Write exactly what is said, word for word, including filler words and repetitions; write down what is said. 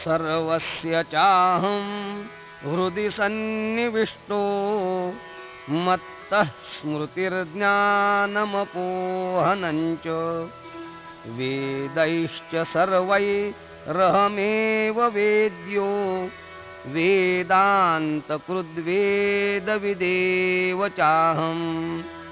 सर्वस्य चाहं हृदि सन्निविष्टो मत्तः स्मृतिर्ज्ञानमपोहनञ्च वेदैश्च सर्वैरहमेव वेद्यो वेदान्तकृद्वेदविदेव चाहम्।